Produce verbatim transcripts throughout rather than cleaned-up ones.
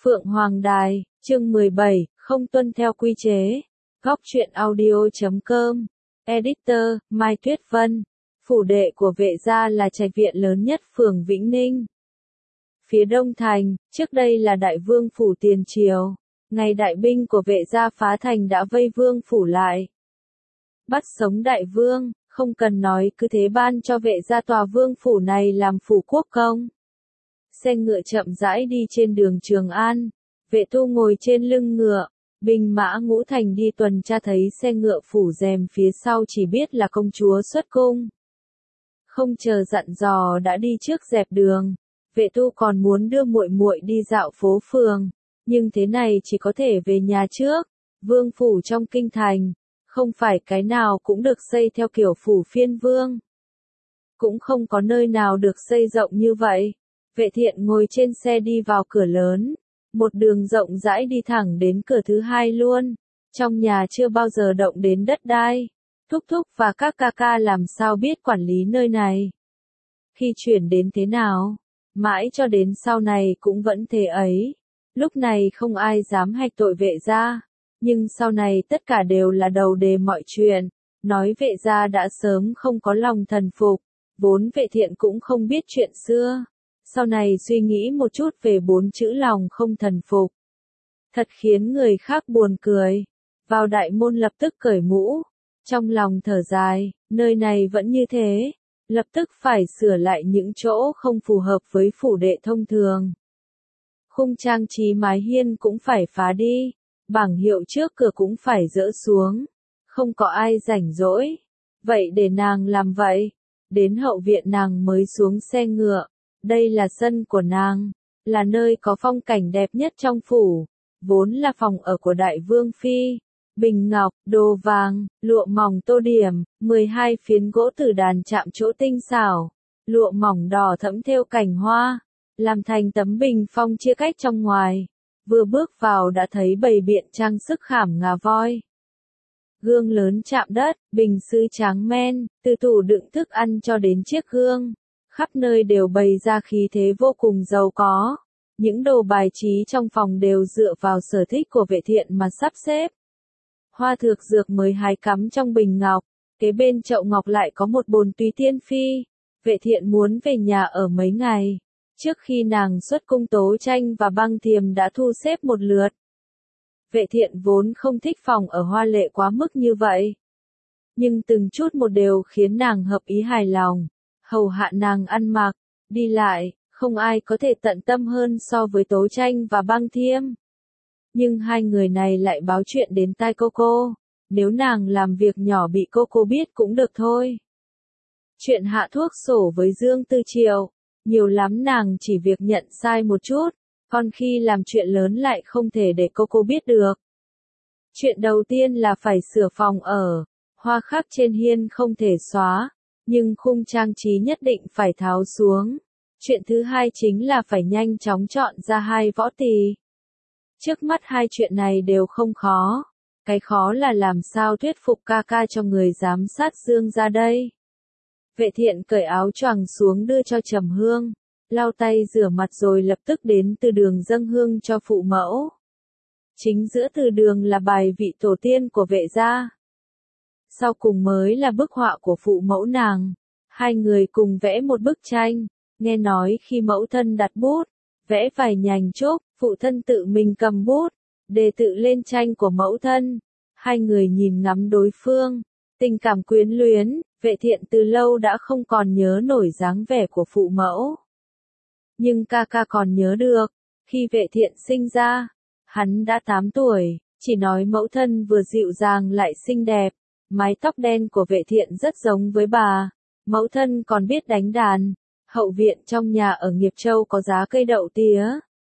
Phượng Hoàng Đài, chương mười bảy, không tuân theo quy chế. Góc truyện audio chấm com. Editor, Mai Tuyết Vân. Phủ đệ của Vệ gia là trạch viện lớn nhất phường Vĩnh Ninh. Phía đông thành, trước đây là đại vương phủ tiền triều. Ngày đại binh của Vệ gia phá thành đã vây vương phủ lại. Bắt sống đại vương, không cần nói cứ thế ban cho Vệ gia tòa vương phủ này làm phủ quốc công. Xe ngựa chậm rãi đi trên đường Trường An, Vệ tu ngồi trên lưng ngựa, binh mã ngũ thành đi tuần tra thấy xe ngựa phủ rèm phía sau chỉ biết là công chúa xuất cung. Không chờ dặn dò đã đi trước dẹp đường, Vệ tu còn muốn đưa muội muội đi dạo phố phường, nhưng thế này chỉ có thể về nhà trước, vương phủ trong kinh thành, không phải cái nào cũng được xây theo kiểu phủ phiên vương. Cũng không có nơi nào được xây rộng như vậy. Vệ thiện ngồi trên xe đi vào cửa lớn, một đường rộng rãi đi thẳng đến cửa thứ hai luôn. Trong nhà chưa bao giờ động đến đất đai, thúc thúc và các ca ca làm sao biết quản lý nơi này. Khi chuyển đến thế nào, mãi cho đến sau này cũng vẫn thế ấy. Lúc này không ai dám hạch tội Vệ gia, nhưng sau này tất cả đều là đầu đề mọi chuyện, nói Vệ gia đã sớm không có lòng thần phục, vốn Vệ thiện cũng không biết chuyện xưa. Sau này suy nghĩ một chút về bốn chữ lòng không thần phục. Thật khiến người khác buồn cười. Vào đại môn lập tức cởi mũ. Trong lòng thở dài, nơi này vẫn như thế. Lập tức phải sửa lại những chỗ không phù hợp với phủ đệ thông thường. Khung trang trí mái hiên cũng phải phá đi. Bảng hiệu trước cửa cũng phải dỡ xuống. Không có ai rảnh rỗi. Vậy để nàng làm vậy. Đến hậu viện nàng mới xuống xe ngựa. Đây là sân của nàng, là nơi có phong cảnh đẹp nhất trong phủ, vốn là phòng ở của đại vương phi. Bình ngọc, đồ vàng, lụa mỏng tô điểm, mười hai phiến gỗ tử đàn chạm trổ tinh xảo, lụa mỏng đỏ thẫm thêu cảnh hoa, làm thành tấm bình phong chia cách trong ngoài. Vừa bước vào đã thấy bày biện trang sức khảm ngà voi. Gương lớn chạm đất, bình sứ tráng men, từ tủ đựng thức ăn cho đến chiếc gương. Khắp nơi đều bày ra khí thế vô cùng giàu có. Những đồ bài trí trong phòng đều dựa vào sở thích của Vệ thiện mà sắp xếp. Hoa thược dược mới hái cắm trong bình ngọc, kế bên chậu ngọc lại có một bồn túy tiên phi. Vệ thiện muốn về nhà ở mấy ngày. Trước khi nàng xuất cung Tố Tranh và Băng Thiềm đã thu xếp một lượt. Vệ thiện vốn không thích phòng ở hoa lệ quá mức như vậy. Nhưng từng chút một đều khiến nàng hợp ý hài lòng. Hầu hạ nàng ăn mặc, đi lại, không ai có thể tận tâm hơn so với Tố Tranh và Băng Thiêm. Nhưng hai người này lại báo chuyện đến tai cô cô, nếu nàng làm việc nhỏ bị cô cô biết cũng được thôi. Chuyện hạ thuốc sổ với Dương Tư Triệu, nhiều lắm nàng chỉ việc nhận sai một chút, còn khi làm chuyện lớn lại không thể để cô cô biết được. Chuyện đầu tiên là phải sửa phòng ở, hoa khắc trên hiên không thể xóa. Nhưng khung trang trí nhất định phải tháo xuống. Chuyện thứ hai chính là phải nhanh chóng chọn ra hai võ tỳ. Trước mắt hai chuyện này đều không khó. Cái khó là làm sao thuyết phục ca ca cho người giám sát Dương ra đây. Vệ thiện cởi áo choàng xuống đưa cho Trầm Hương. Lau tay rửa mặt rồi lập tức đến từ đường dâng hương cho phụ mẫu. Chính giữa từ đường là bài vị tổ tiên của Vệ gia. Sau cùng mới là bức họa của phụ mẫu nàng. Hai người cùng vẽ một bức tranh. Nghe nói khi mẫu thân đặt bút, vẽ vài nhành trúc, phụ thân tự mình cầm bút, đề tự lên tranh của mẫu thân. Hai người nhìn ngắm đối phương, tình cảm quyến luyến. Vệ thiện từ lâu đã không còn nhớ nổi dáng vẻ của phụ mẫu. Nhưng ca ca còn nhớ được, khi Vệ thiện sinh ra, hắn đã tám tuổi, chỉ nói mẫu thân vừa dịu dàng lại xinh đẹp. Mái tóc đen của Vệ thiện rất giống với bà, mẫu thân còn biết đánh đàn. Hậu viện trong nhà ở Nghiệp Châu có giá cây đậu tía.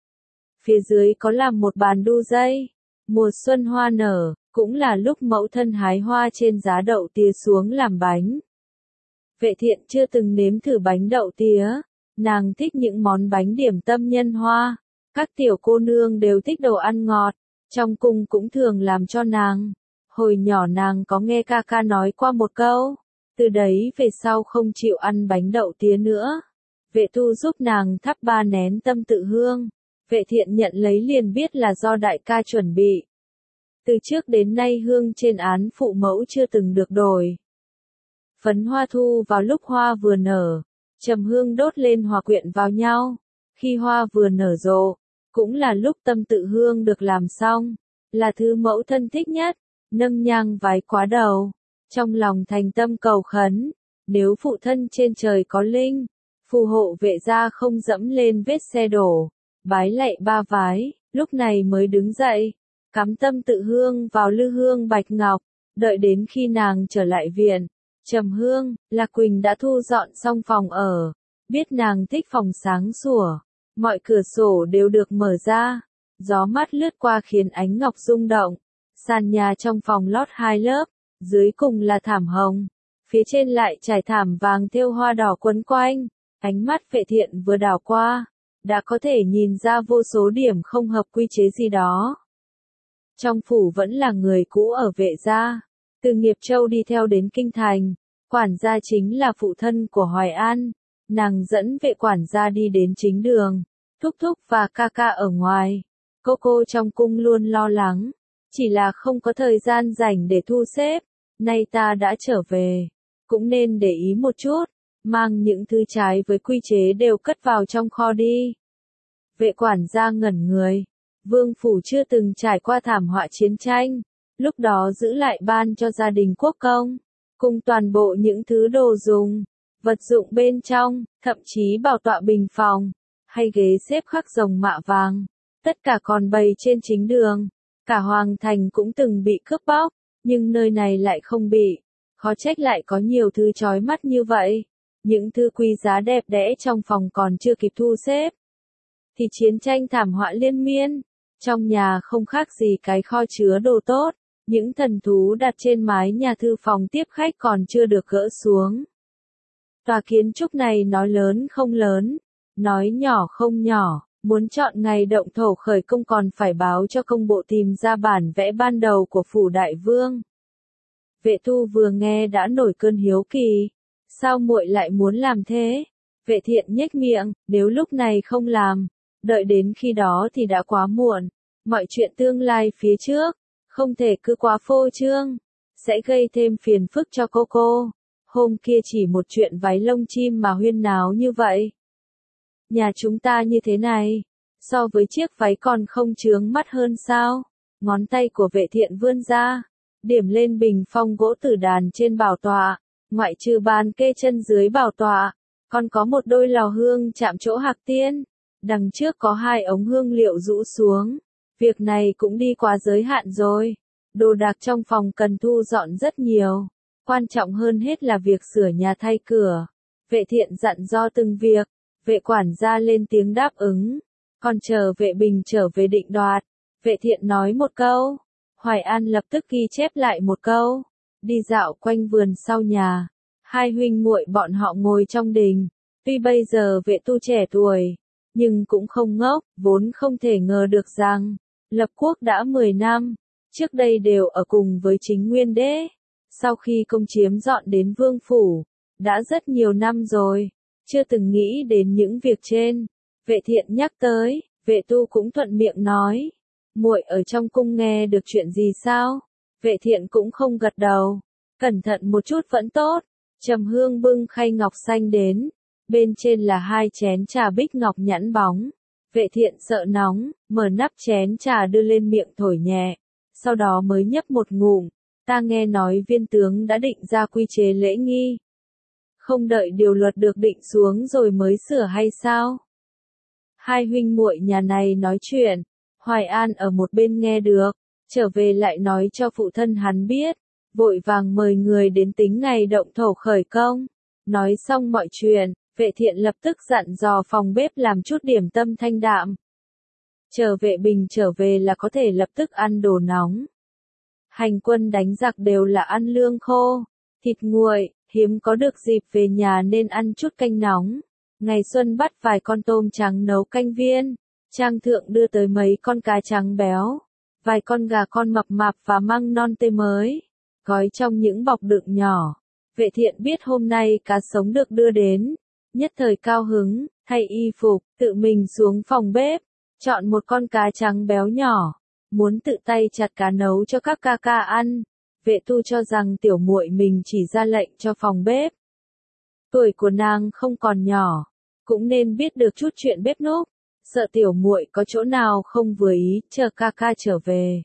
Phía dưới có làm một bàn đu dây. Mùa xuân hoa nở, cũng là lúc mẫu thân hái hoa trên giá đậu tía xuống làm bánh. Vệ thiện chưa từng nếm thử bánh đậu tía. Nàng thích những món bánh điểm tâm nhân hoa. Các tiểu cô nương đều thích đồ ăn ngọt. Trong cung cũng thường làm cho nàng. Hồi nhỏ nàng có nghe ca ca nói qua một câu, từ đấy về sau không chịu ăn bánh đậu tía nữa. Vệ tu giúp nàng thắp ba nén tâm tự hương. Vệ thiện nhận lấy liền biết là do đại ca chuẩn bị. Từ trước đến nay hương trên án phụ mẫu chưa từng được đổi. Phấn hoa thu vào lúc hoa vừa nở, trầm hương đốt lên hòa quyện vào nhau. Khi hoa vừa nở rộ, cũng là lúc tâm tự hương được làm xong, là thứ mẫu thân thích nhất, nâng nhang vái quá đầu, trong lòng thành tâm cầu khấn, nếu phụ thân trên trời có linh, phù hộ vệ gia không dẫm lên vết xe đổ, bái lạy ba vái, lúc này mới đứng dậy, cắm tâm tự hương vào lư hương bạch ngọc, đợi đến khi nàng trở lại viện. Trầm hương, Lạc Quỳnh đã thu dọn xong phòng ở, biết nàng thích phòng sáng sủa, mọi cửa sổ đều được mở ra, gió mát lướt qua khiến ánh ngọc rung động, sàn nhà trong phòng lót hai lớp, dưới cùng là thảm hồng, phía trên lại trải thảm vàng thêu hoa đỏ quấn quanh, ánh mắt Vệ Thiện vừa đảo qua, đã có thể nhìn ra vô số điểm không hợp quy chế gì đó. Trong phủ vẫn là người cũ ở Vệ gia. Từ Nghiệp Châu đi theo đến Kinh Thành, quản gia chính là phụ thân của Hoài An, nàng dẫn Vệ quản gia đi đến chính đường, thúc thúc và ca ca ở ngoài, cô cô trong cung luôn lo lắng, chỉ là không có thời gian rảnh để thu xếp, nay ta đã trở về, cũng nên để ý một chút, mang những thứ trái với quy chế đều cất vào trong kho đi. Vệ quản gia ngẩn người, vương phủ chưa từng trải qua thảm họa chiến tranh. Lúc đó giữ lại ban cho gia đình quốc công, cùng toàn bộ những thứ đồ dùng, vật dụng bên trong, thậm chí bảo tọa bình phòng, hay ghế xếp khắc rồng mạ vàng, tất cả còn bày trên chính đường. Cả hoàng thành cũng từng bị cướp bóc, nhưng nơi này lại không bị, khó trách lại có nhiều thứ chói mắt như vậy. Những thứ quý giá đẹp đẽ trong phòng còn chưa kịp thu xếp, thì chiến tranh thảm họa liên miên, trong nhà không khác gì cái kho chứa đồ tốt. Những thần thú đặt trên mái nhà thư phòng tiếp khách còn chưa được gỡ xuống. Tòa kiến trúc này nói lớn không lớn, nói nhỏ không nhỏ, muốn chọn ngày động thổ khởi công còn phải báo cho công bộ tìm ra bản vẽ ban đầu của phủ đại vương. Vệ Thu vừa nghe đã nổi cơn hiếu kỳ, sao muội lại muốn làm thế? Vệ Thiện nhếch miệng, nếu lúc này không làm, đợi đến khi đó thì đã quá muộn, mọi chuyện tương lai phía trước. Không thể cứ quá phô trương, sẽ gây thêm phiền phức cho cô cô. Hôm kia chỉ một chuyện váy lông chim mà huyên náo như vậy. Nhà chúng ta như thế này, so với chiếc váy còn không chướng mắt hơn sao? Ngón tay của Vệ Thiện vươn ra, điểm lên bình phong gỗ tử đàn trên bảo tọa, ngoại trừ bàn kê chân dưới bảo tọa, còn có một đôi lò hương chạm chỗ hạc tiên, đằng trước có hai ống hương liệu rũ xuống. Việc này cũng đi quá giới hạn rồi. Đồ đạc trong phòng cần thu dọn rất nhiều. Quan trọng hơn hết là việc sửa nhà thay cửa. Vệ Thiện dặn do từng việc. Vệ quản gia lên tiếng đáp ứng. Còn chờ Vệ Bình trở về định đoạt. Vệ Thiện nói một câu. Hoài An lập tức ghi chép lại một câu. Đi dạo quanh vườn sau nhà. Hai huynh muội bọn họ ngồi trong đình. Tuy bây giờ Vệ Tu trẻ tuổi, nhưng cũng không ngốc, vốn không thể ngờ được rằng lập quốc đã mười năm, trước đây đều ở cùng với chính nguyên đế. Sau khi công chiếm dọn đến vương phủ, đã rất nhiều năm rồi, chưa từng nghĩ đến những việc trên. Vệ Thiện nhắc tới, Vệ Tu cũng thuận miệng nói, muội ở trong cung nghe được chuyện gì sao? Vệ Thiện cũng không gật đầu, cẩn thận một chút vẫn tốt. Trầm Hương bưng khay ngọc xanh đến, bên trên là hai chén trà bích ngọc nhẵn bóng. Vệ Thiện sợ nóng, mở nắp chén trà đưa lên miệng thổi nhẹ, sau đó mới nhấp một ngụm. Ta nghe nói viên tướng đã định ra quy chế lễ nghi. Không đợi điều luật được định xuống rồi mới sửa hay sao? Hai huynh muội nhà này nói chuyện, Hoài An ở một bên nghe được, trở về lại nói cho phụ thân hắn biết, vội vàng mời người đến tính ngày động thổ khởi công. Nói xong mọi chuyện, Vệ Thiện lập tức dặn dò phòng bếp làm chút điểm tâm thanh đạm. Chờ Vệ Bình trở về là có thể lập tức ăn đồ nóng. Hành quân đánh giặc đều là ăn lương khô, thịt nguội, hiếm có được dịp về nhà nên ăn chút canh nóng. Ngày xuân bắt vài con tôm trắng nấu canh viên, trang thượng đưa tới mấy con cá trắng béo, vài con gà con mập mạp và măng non tươi mới, gói trong những bọc đựng nhỏ. Vệ Thiện biết hôm nay cá sống được đưa đến, nhất thời cao hứng, thay y phục, tự mình xuống phòng bếp, Chọn một con cá trắng béo nhỏ, muốn tự tay chặt cá nấu cho các ca ca ăn. Vệ tu cho rằng tiểu muội mình chỉ ra lệnh cho phòng bếp. Tuổi của nàng không còn nhỏ, cũng nên biết được chút chuyện bếp núc, sợ tiểu muội có chỗ nào không vừa ý, chờ ca ca trở về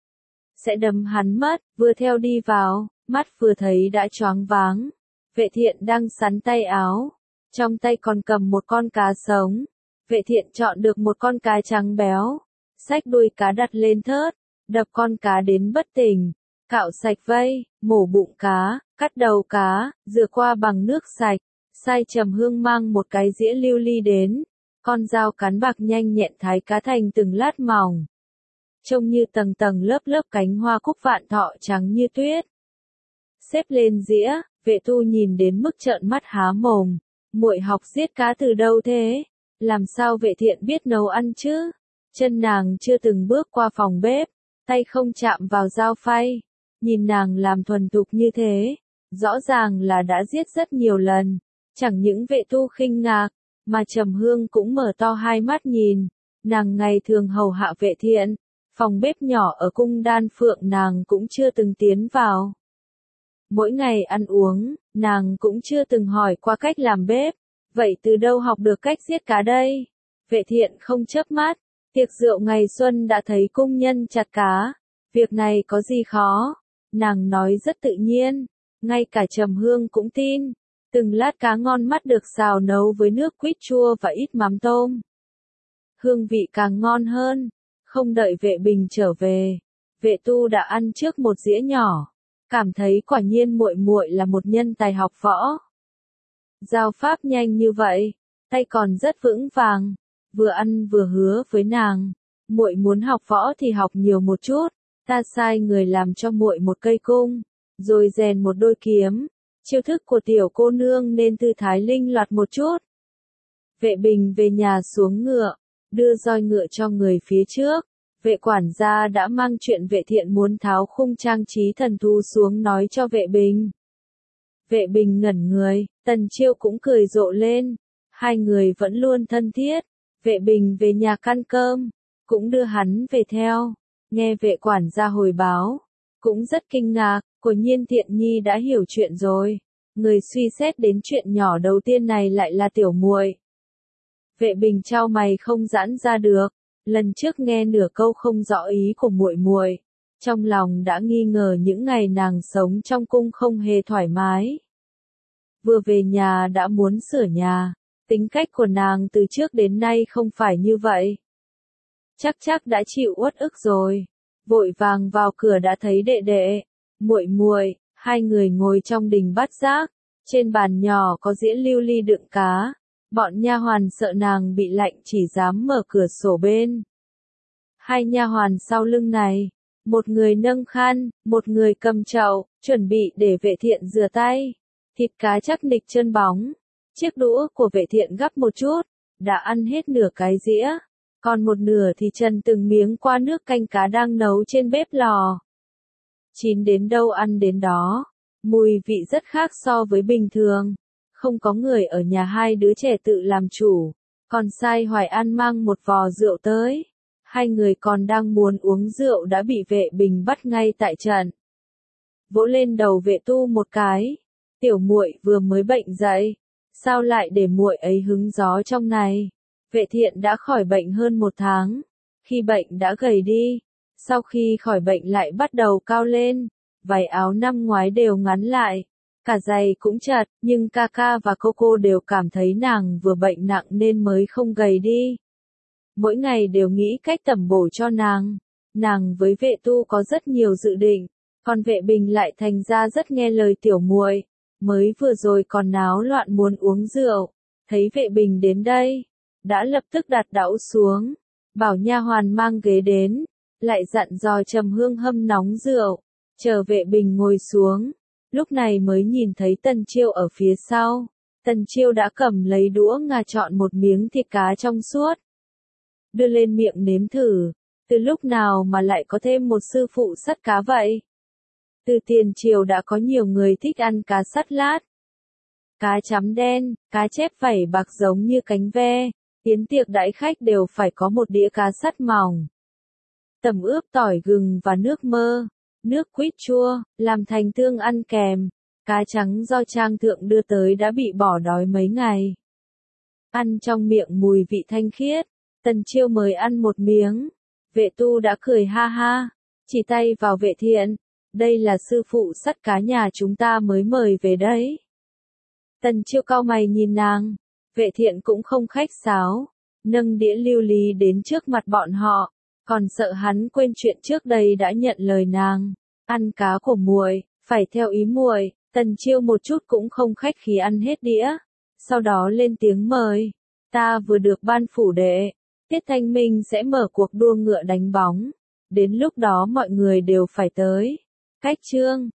sẽ đấm hắn mất. Vừa theo đi vào, mắt vừa thấy đã choáng váng. Vệ Thiện đang sắn tay áo, trong tay còn cầm một con cá sống. Vệ Thiện chọn được một con cá trắng béo, xách đuôi cá đặt lên thớt, đập con cá đến bất tỉnh, cạo sạch vây, mổ bụng cá, cắt đầu cá, rửa qua bằng nước sạch. Sai Trầm Hương mang một cái dĩa lưu ly đến, con dao cán bạc nhanh nhẹn thái cá thành từng lát mỏng, trông như tầng tầng lớp lớp cánh hoa cúc vạn thọ trắng như tuyết. Xếp lên dĩa, Vệ Tu nhìn đến mức trợn mắt há mồm, muội học giết cá từ đâu thế? Làm sao Vệ Thiện biết nấu ăn chứ? Chân nàng chưa từng bước qua phòng bếp, tay không chạm vào dao phay, nhìn nàng làm thuần thục như thế, rõ ràng là đã giết rất nhiều lần. Chẳng những Vệ Tu khinh ngạc, mà Trầm Hương cũng mở to hai mắt nhìn. Nàng ngày thường hầu hạ Vệ Thiện, phòng bếp nhỏ ở cung Đan Phượng nàng cũng chưa từng tiến vào. Mỗi ngày ăn uống, nàng cũng chưa từng hỏi qua cách làm bếp. Vậy từ đâu học được cách giết cá đây? Vệ Thiện không chớp mắt, tiệc rượu ngày xuân đã thấy cung nhân chặt cá. Việc này có gì khó? Nàng nói rất tự nhiên, ngay cả Trầm Hương cũng tin. Từng lát cá ngon mắt được xào nấu với nước quýt chua và ít mắm tôm. Hương vị càng ngon hơn. Không đợi Vệ Bình trở về, Vệ Tu đã ăn trước một dĩa nhỏ, cảm thấy quả nhiên muội muội là một nhân tài học võ. Giao pháp nhanh như vậy, tay còn rất vững vàng, vừa ăn vừa hứa với nàng, muội muốn học võ thì học nhiều một chút, ta sai người làm cho muội một cây cung, rồi rèn một đôi kiếm. Chiêu thức của tiểu cô nương nên tư thái linh loạt một chút. Vệ Bình về nhà xuống ngựa, đưa roi ngựa cho người phía trước. Vệ quản gia đã mang chuyện Vệ Thiện muốn tháo khung trang trí thần thú xuống nói cho Vệ Bình. Vệ Bình ngẩn người, Tần Chiêu cũng cười rộ lên. Hai người vẫn luôn thân thiết. Vệ Bình về nhà ăn cơm, cũng đưa hắn về theo. Nghe vệ quản gia hồi báo, cũng rất kinh ngạc. Quả nhiên Thiện Nhi đã hiểu chuyện rồi. Người suy xét đến chuyện nhỏ đầu tiên này lại là tiểu muội. Vệ Bình chau mày không giãn ra được. Lần trước nghe nửa câu không rõ ý của muội muội, trong lòng đã nghi ngờ những ngày nàng sống trong cung không hề thoải mái. Vừa về nhà đã muốn sửa nhà, tính cách của nàng từ trước đến nay không phải như vậy. Chắc chắc đã chịu uất ức rồi. Vội vàng vào cửa đã thấy đệ đệ, muội muội, hai người ngồi trong đình bát giác, trên bàn nhỏ có dĩa lưu ly đựng cá. Bọn nha hoàn sợ nàng bị lạnh chỉ dám mở cửa sổ bên. Hai nha hoàn sau lưng này, một người nâng khăn, một người cầm chậu, chuẩn bị để Vệ Thiện rửa tay. Thịt cá chắc nịch chân bóng. Chiếc đũa của Vệ Thiện gắp một chút, đã ăn hết nửa cái dĩa, còn một nửa thì trần từng miếng qua nước canh cá đang nấu trên bếp lò. Chín đến đâu ăn đến đó, mùi vị rất khác so với bình thường. Không có người ở nhà hai đứa trẻ tự làm chủ, còn sai Hoài An mang một vò rượu tới. Hai người còn đang muốn uống rượu đã bị Vệ Bình bắt ngay tại trận. Vỗ lên đầu Vệ Tu một cái, tiểu muội vừa mới bệnh dậy, sao lại để muội ấy hứng gió trong này? Vệ Thiện đã khỏi bệnh hơn một tháng, khi bệnh đã gầy đi, sau khi khỏi bệnh lại bắt đầu cao lên, váy áo năm ngoái đều ngắn lại. Cả giày cũng chật, nhưng Kaka và Coco đều cảm thấy nàng vừa bệnh nặng nên mới không gầy đi. Mỗi ngày đều nghĩ cách tẩm bổ cho nàng. Nàng với Vệ Tu có rất nhiều dự định, còn Vệ Bình lại thành ra rất nghe lời tiểu muội. Mới vừa rồi còn náo loạn muốn uống rượu, thấy Vệ Bình đến đây, đã lập tức đặt đũa xuống, bảo nha hoàn mang ghế đến, lại dặn dò Trầm Hương hâm nóng rượu, chờ Vệ Bình ngồi xuống. Lúc này mới nhìn thấy Tần Chiêu ở phía sau. Tần Chiêu đã cầm lấy đũa ngà chọn một miếng thịt cá trong suốt, đưa lên miệng nếm thử. Từ lúc nào mà lại có thêm một sư phụ sắt cá vậy? Từ tiền triều đã có nhiều người thích ăn cá sắt lát. Cá chấm đen, cá chép vảy bạc giống như cánh ve, Tiến tiệc đãi khách đều phải có một đĩa cá sắt mỏng. Tẩm ướp tỏi gừng và nước mơ, nước quýt chua, làm thành tương ăn kèm. Cá trắng do Trang Thượng đưa tới đã bị bỏ đói mấy ngày. Ăn trong miệng mùi vị thanh khiết. Tần Chiêu mới ăn một miếng. Vệ Tu đã cười ha ha, chỉ tay vào Vệ Thiện. Đây là sư phụ sắt cá nhà chúng ta mới mời về đấy. Tần Chiêu cau mày nhìn nàng. Vệ Thiện cũng không khách sáo, nâng đĩa lưu lý đến trước mặt bọn họ, còn sợ hắn quên chuyện trước đây đã nhận lời nàng. Ăn cá của muội, phải theo ý muội. Tần Chiêu một chút cũng không khách khí ăn hết đĩa, sau đó lên tiếng mời. Ta vừa được ban phủ đệ, Tiết Thanh Minh sẽ mở cuộc đua ngựa đánh bóng, đến lúc đó mọi người đều phải tới. Cách chương